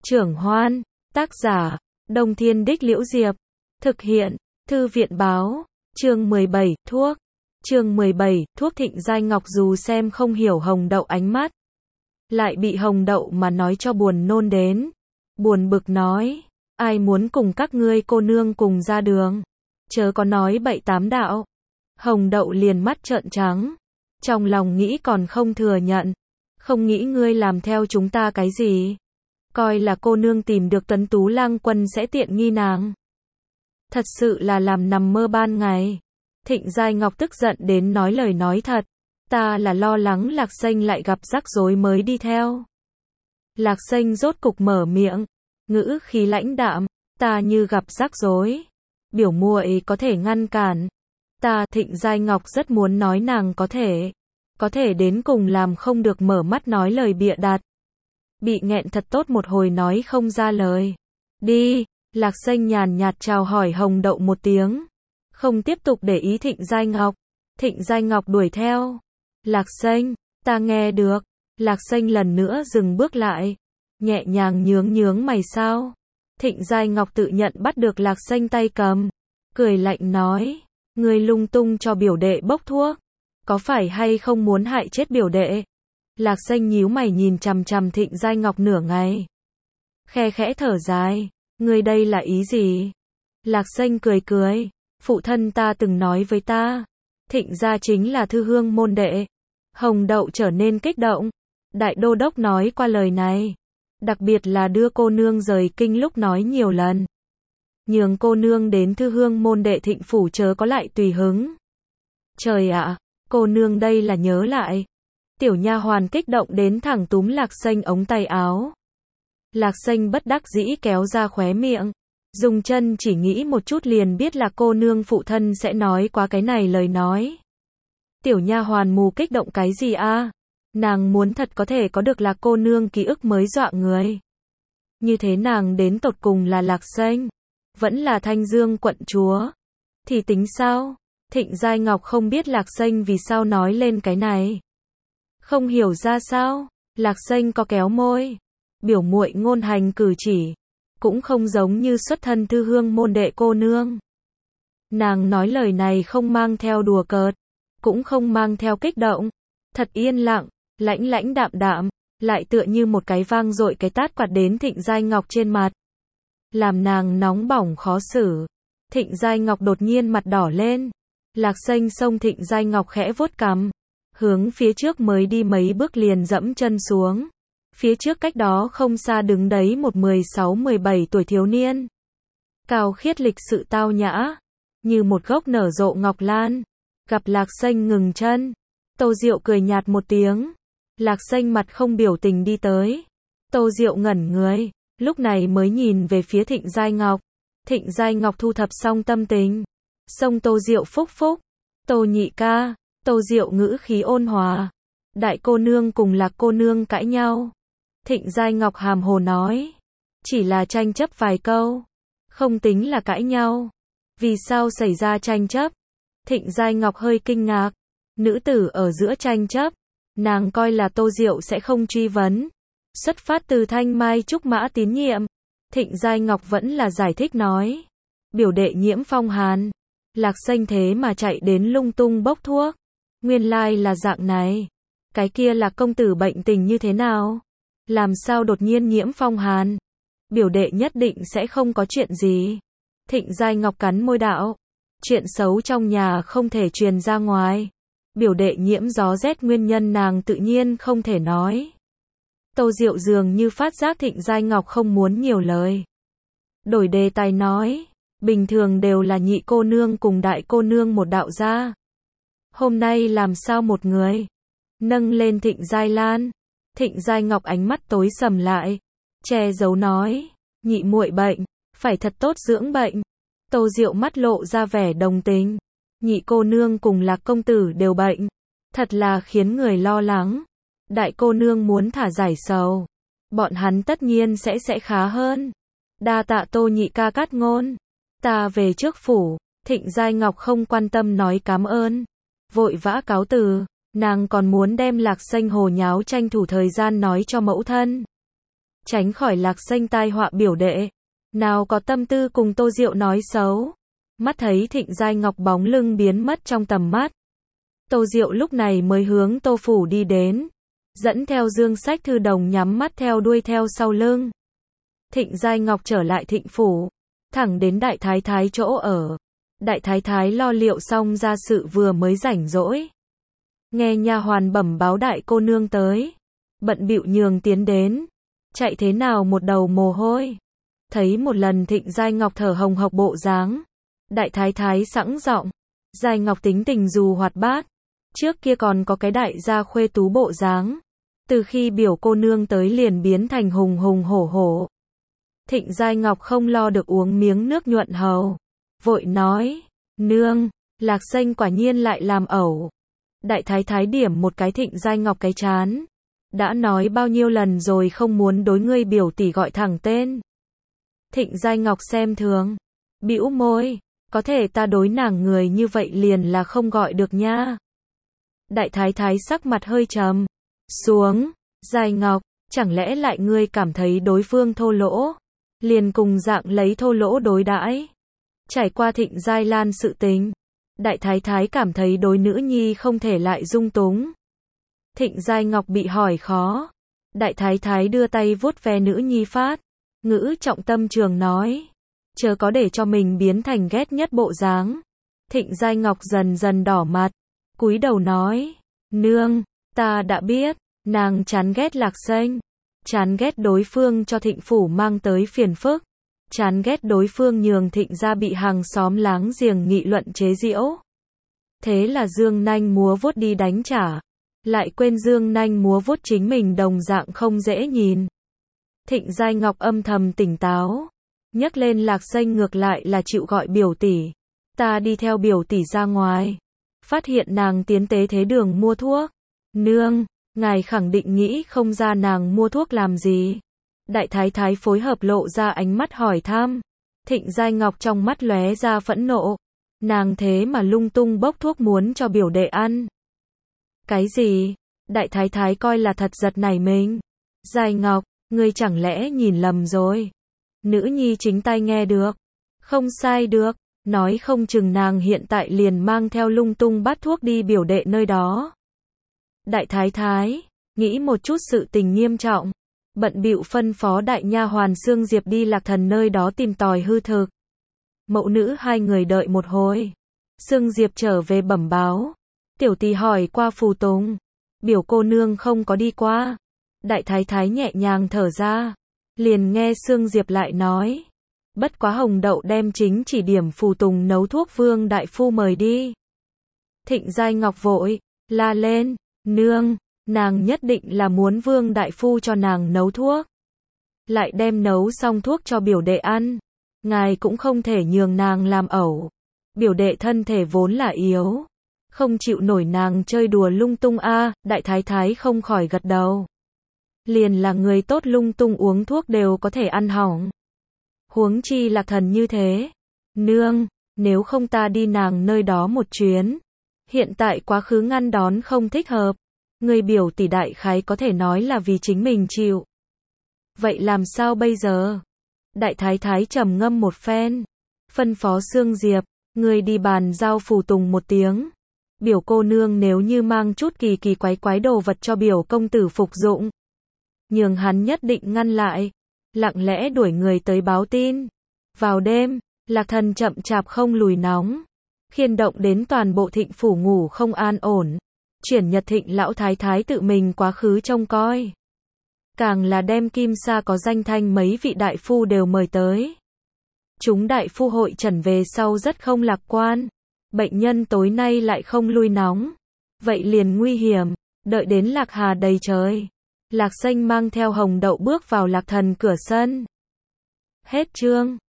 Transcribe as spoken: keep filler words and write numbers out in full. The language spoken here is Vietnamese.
Trưởng Hoan, tác giả, Đông Thiên Đích Liễu Diệp, thực hiện, Thư viện báo, chương mười bảy, thuốc, chương mười bảy, thuốc. Thịnh Giai Ngọc dù xem không hiểu Hồng Đậu ánh mắt, lại bị Hồng Đậu mà nói cho buồn nôn đến, buồn bực nói, ai muốn cùng các ngươi cô nương cùng ra đường, chớ có nói bậy tám đạo. Hồng Đậu liền mắt trợn trắng, trong lòng nghĩ còn không thừa nhận, không nghĩ ngươi làm theo chúng ta cái gì, coi là cô nương tìm được Tuấn Tú Lang Quân sẽ tiện nghi nàng. Thật sự là làm nằm mơ ban ngày. Thịnh Giai Ngọc tức giận đến nói lời nói thật, ta là lo lắng Lạc Xanh lại gặp rắc rối mới đi theo. Lạc Xanh rốt cục mở miệng, ngữ khí lãnh đạm, ta như gặp rắc rối, biểu muội có thể ngăn cản. Ta, Thịnh Giai Ngọc rất muốn nói nàng có thể, có thể đến cùng làm không được mở mắt nói lời bịa đặt. Bị nghẹn thật tốt một hồi nói không ra lời. Đi, Lạc Xanh nhàn nhạt chào hỏi Hồng Đậu một tiếng, không tiếp tục để ý Thịnh Giai Ngọc. Thịnh Giai Ngọc đuổi theo. Lạc Xanh, ta nghe được. Lạc Xanh lần nữa dừng bước lại, nhẹ nhàng nhướng nhướng mày sao. Thịnh Giai Ngọc tự nhận bắt được Lạc Xanh tay cầm, cười lạnh nói, ngươi lung tung cho biểu đệ bốc thuốc, có phải hay không muốn hại chết biểu đệ? Lạc Xanh nhíu mày nhìn chằm chằm Thịnh Giai Ngọc nửa ngày, khe khẽ thở dài, ngươi đây là ý gì? Lạc Xanh cười cười, phụ thân ta từng nói với ta, Thịnh gia chính là thư hương môn đệ. Hồng Đậu trở nên kích động, đại đô đốc nói qua lời này, đặc biệt là đưa cô nương rời kinh lúc nói nhiều lần, nhường cô nương đến thư hương môn đệ Thịnh phủ chớ có lại tùy hứng. Trời ạ, cô nương đây là nhớ lại. Tiểu nha hoàn kích động đến thẳng túm Lạc Xanh ống tay áo. Lạc Xanh bất đắc dĩ kéo ra khóe miệng, dùng chân chỉ nghĩ một chút liền biết là cô nương phụ thân sẽ nói quá cái này lời nói. Tiểu nha hoàn mù kích động cái gì a? Nàng muốn thật có thể có được là cô nương ký ức mới dọa người. Như thế nàng đến tột cùng là Lạc Xanh, vẫn là Thanh Dương quận chúa, thì tính sao? Thịnh Giai Ngọc không biết Lạc Xanh vì sao nói lên cái này. Không hiểu ra sao, Lạc Xanh có kéo môi, biểu muội ngôn hành cử chỉ, cũng không giống như xuất thân thư hương môn đệ cô nương. Nàng nói lời này không mang theo đùa cợt, cũng không mang theo kích động, thật yên lặng, lãnh lãnh đạm đạm, lại tựa như một cái vang dội cái tát quạt đến Thịnh Giai Ngọc trên mặt, làm nàng nóng bỏng khó xử. Thịnh Giai Ngọc đột nhiên mặt đỏ lên, Lạc Xanh xông Thịnh Giai Ngọc khẽ vuốt cằm, hướng phía trước mới đi mấy bước liền dẫm chân xuống. Phía trước cách đó không xa đứng đấy một mười sáu mười bảy tuổi thiếu niên, cao khiết lịch sự tao nhã, như một gốc nở rộ ngọc lan. Gặp Lạc Xanh ngừng chân, Tô Diệu cười nhạt một tiếng. Lạc Xanh mặt không biểu tình đi tới. Tô Diệu ngẩn người, lúc này mới nhìn về phía Thịnh Giai Ngọc. Thịnh Giai Ngọc thu thập xong tâm tình, xông Tô Diệu phúc phúc. Tô nhị ca. Tô Diệu ngữ khí ôn hòa, đại cô nương cùng Lạc cô nương cãi nhau. Thịnh Giai Ngọc hàm hồ nói, chỉ là tranh chấp vài câu, không tính là cãi nhau. Vì sao xảy ra tranh chấp? Thịnh Giai Ngọc hơi kinh ngạc, nữ tử ở giữa tranh chấp, nàng coi là Tô Diệu sẽ không truy vấn, xuất phát từ thanh mai trúc mã tín nhiệm. Thịnh Giai Ngọc vẫn là giải thích nói, biểu đệ nhiễm phong hàn, Lạc Xanh thế mà chạy đến lung tung bốc thuốc, nguyên lai là dạng này. Cái kia là công tử bệnh tình như thế nào? Làm sao đột nhiên nhiễm phong hàn? Biểu đệ nhất định sẽ không có chuyện gì. Thịnh Giai Ngọc cắn môi đạo, chuyện xấu trong nhà không thể truyền ra ngoài, biểu đệ nhiễm gió rét nguyên nhân nàng tự nhiên không thể nói. Tô Diệu dường như phát giác Thịnh Giai Ngọc không muốn nhiều lời, đổi đề tài nói, bình thường đều là nhị cô nương cùng đại cô nương một đạo gia, hôm nay làm sao một người? Nâng lên Thịnh Giai Lan. Thịnh Giai Ngọc ánh mắt tối sầm lại, che giấu nói, nhị muội bệnh, phải thật tốt dưỡng bệnh. Tô Diệu mắt lộ ra vẻ đồng tình, nhị cô nương cùng Lạc công tử đều bệnh, thật là khiến người lo lắng. Đại cô nương muốn thả giải sầu, bọn hắn tất nhiên sẽ sẽ khá hơn. Đa tạ Tô nhị ca cát ngôn, ta về trước phủ. Thịnh Giai Ngọc không quan tâm nói cảm ơn, vội vã cáo từ. Nàng còn muốn đem Lạc Xanh hồ nháo tranh thủ thời gian nói cho mẫu thân. tránh khỏi Lạc Xanh tai họa biểu đệ. Nào có tâm tư cùng Tô Diệu nói xấu. Mắt thấy Thịnh Giai Ngọc bóng lưng biến mất trong tầm mắt. Tô Diệu lúc này mới hướng Tô phủ đi đến, dẫn theo dương sách thư đồng nhắm mắt theo đuôi theo sau lưng. Thịnh Giai Ngọc trở lại Thịnh phủ, thẳng đến đại thái thái chỗ ở. Đại thái thái lo liệu xong gia sự vừa mới rảnh rỗi. Nghe nha hoàn bẩm báo đại cô nương tới, bận bịu nhường tiến đến, chạy thế nào một đầu mồ hôi. Thấy một lần Thịnh Giai Ngọc thở hồng hộc bộ dáng, đại thái thái sẵn giọng, Giai Ngọc tính tình dù hoạt bát, trước kia còn có cái đại gia khuê tú bộ dáng, từ khi biểu cô nương tới liền biến thành hùng hùng hổ hổ. Thịnh Giai Ngọc không lo được uống miếng nước nhuận hầu, vội nói, nương, Lạc Xanh quả nhiên lại làm ẩu. Đại thái thái điểm một cái Thịnh Giai Ngọc cái chán, đã nói bao nhiêu lần rồi không muốn đối ngươi biểu tỷ gọi thẳng tên. Thịnh Giai Ngọc xem thường, bĩu môi, có thể ta đối nàng người như vậy liền là không gọi được nha. Đại thái thái sắc mặt hơi trầm xuống, Giai Ngọc, chẳng lẽ lại ngươi cảm thấy đối phương thô lỗ, liền cùng dạng lấy thô lỗ đối đãi. Trải qua Thịnh Giai Lan sự tình, đại thái thái cảm thấy đối nữ nhi không thể lại dung túng. Thịnh Giai Ngọc bị hỏi khó, đại thái thái đưa tay vuốt ve nữ nhi phát, ngữ trọng tâm trường nói, chớ có để cho mình biến thành ghét nhất bộ dáng. Thịnh Giai Ngọc dần dần đỏ mặt, cúi đầu nói, nương, ta đã biết, nàng chán ghét Lạc Xanh, chán ghét đối phương cho Thịnh phủ mang tới phiền phức, chán ghét đối phương nhường Thịnh gia bị hàng xóm láng giềng nghị luận chế giễu. Thế là dương nanh múa vuốt đi đánh trả, lại quên dương nanh múa vuốt chính mình đồng dạng không dễ nhìn. Thịnh Giai Ngọc âm thầm tỉnh táo, nhắc lên Lạc Xanh ngược lại là chịu gọi biểu tỷ. Ta đi theo biểu tỷ ra ngoài, phát hiện nàng tiến tế thế đường mua thuốc. Nương, ngài khẳng định nghĩ không ra nàng mua thuốc làm gì. Đại thái thái phối hợp lộ ra ánh mắt hỏi thăm. Thịnh Giai Ngọc trong mắt lóe ra phẫn nộ. Nàng thế mà lung tung bốc thuốc muốn cho biểu đệ ăn. Cái gì? Đại thái thái coi là thật giật nảy mình. Giai Ngọc, ngươi chẳng lẽ nhìn lầm rồi? Nữ nhi chính tai nghe được. Không sai được, nói không chừng nàng hiện tại liền mang theo lung tung bát thuốc đi biểu đệ nơi đó. Đại thái thái, nghĩ một chút sự tình nghiêm trọng, bận bịu phân phó đại nha hoàn Sương Diệp đi Lạc Thần nơi đó tìm tòi hư thực. Mẫu nữ hai người đợi một hồi. Sương Diệp trở về bẩm báo. Tiểu tỷ hỏi qua Phù Tùng. Biểu cô nương không có đi qua. Đại thái thái nhẹ nhàng thở ra. Liền nghe Sương Diệp lại nói. Bất quá Hồng Đậu đem chính chỉ điểm Phù Tùng nấu thuốc Vương đại phu mời đi. Thịnh Giai Ngọc vội la lên, nương, nàng nhất định là muốn Vương đại phu cho nàng nấu thuốc. Lại đem nấu xong thuốc cho biểu đệ ăn. Ngài cũng không thể nhường nàng làm ẩu. Biểu đệ thân thể vốn là yếu, không chịu nổi nàng chơi đùa lung tung a. À, đại thái thái không khỏi gật đầu. Liền là người tốt lung tung uống thuốc đều có thể ăn hỏng. Huống chi Lạc Thần như thế. Nương, nếu không ta đi nàng nơi đó một chuyến. Hiện tại quá khứ ngăn đón không thích hợp. Người biểu tỷ đại khái có thể nói là vì chính mình chịu. Vậy làm sao bây giờ? Đại thái thái trầm ngâm một phen. Phân phó Sương Diệp, người đi bàn giao Phù Tùng một tiếng. Biểu cô nương nếu như mang chút kỳ kỳ quái quái đồ vật cho biểu công tử phục dụng, nhường hắn nhất định ngăn lại. Lặng lẽ đuổi người tới báo tin. Vào đêm, Lạc Thần chậm chạp không lùi nóng, khiên động đến toàn bộ Thịnh phủ ngủ không an ổn. Chuyển Nhật Thịnh lão thái thái tự mình quá khứ trông coi. Càng là đem Kim Sa có danh thanh mấy vị đại phu đều mời tới. Chúng đại phu hội trần về sau rất không lạc quan. Bệnh nhân tối nay lại không lui nóng. Vậy liền nguy hiểm. Đợi đến Lạc Hà đầy trời, Lạc Xanh mang theo Hồng Đậu bước vào Lạc Thần cửa sân. Hết chương.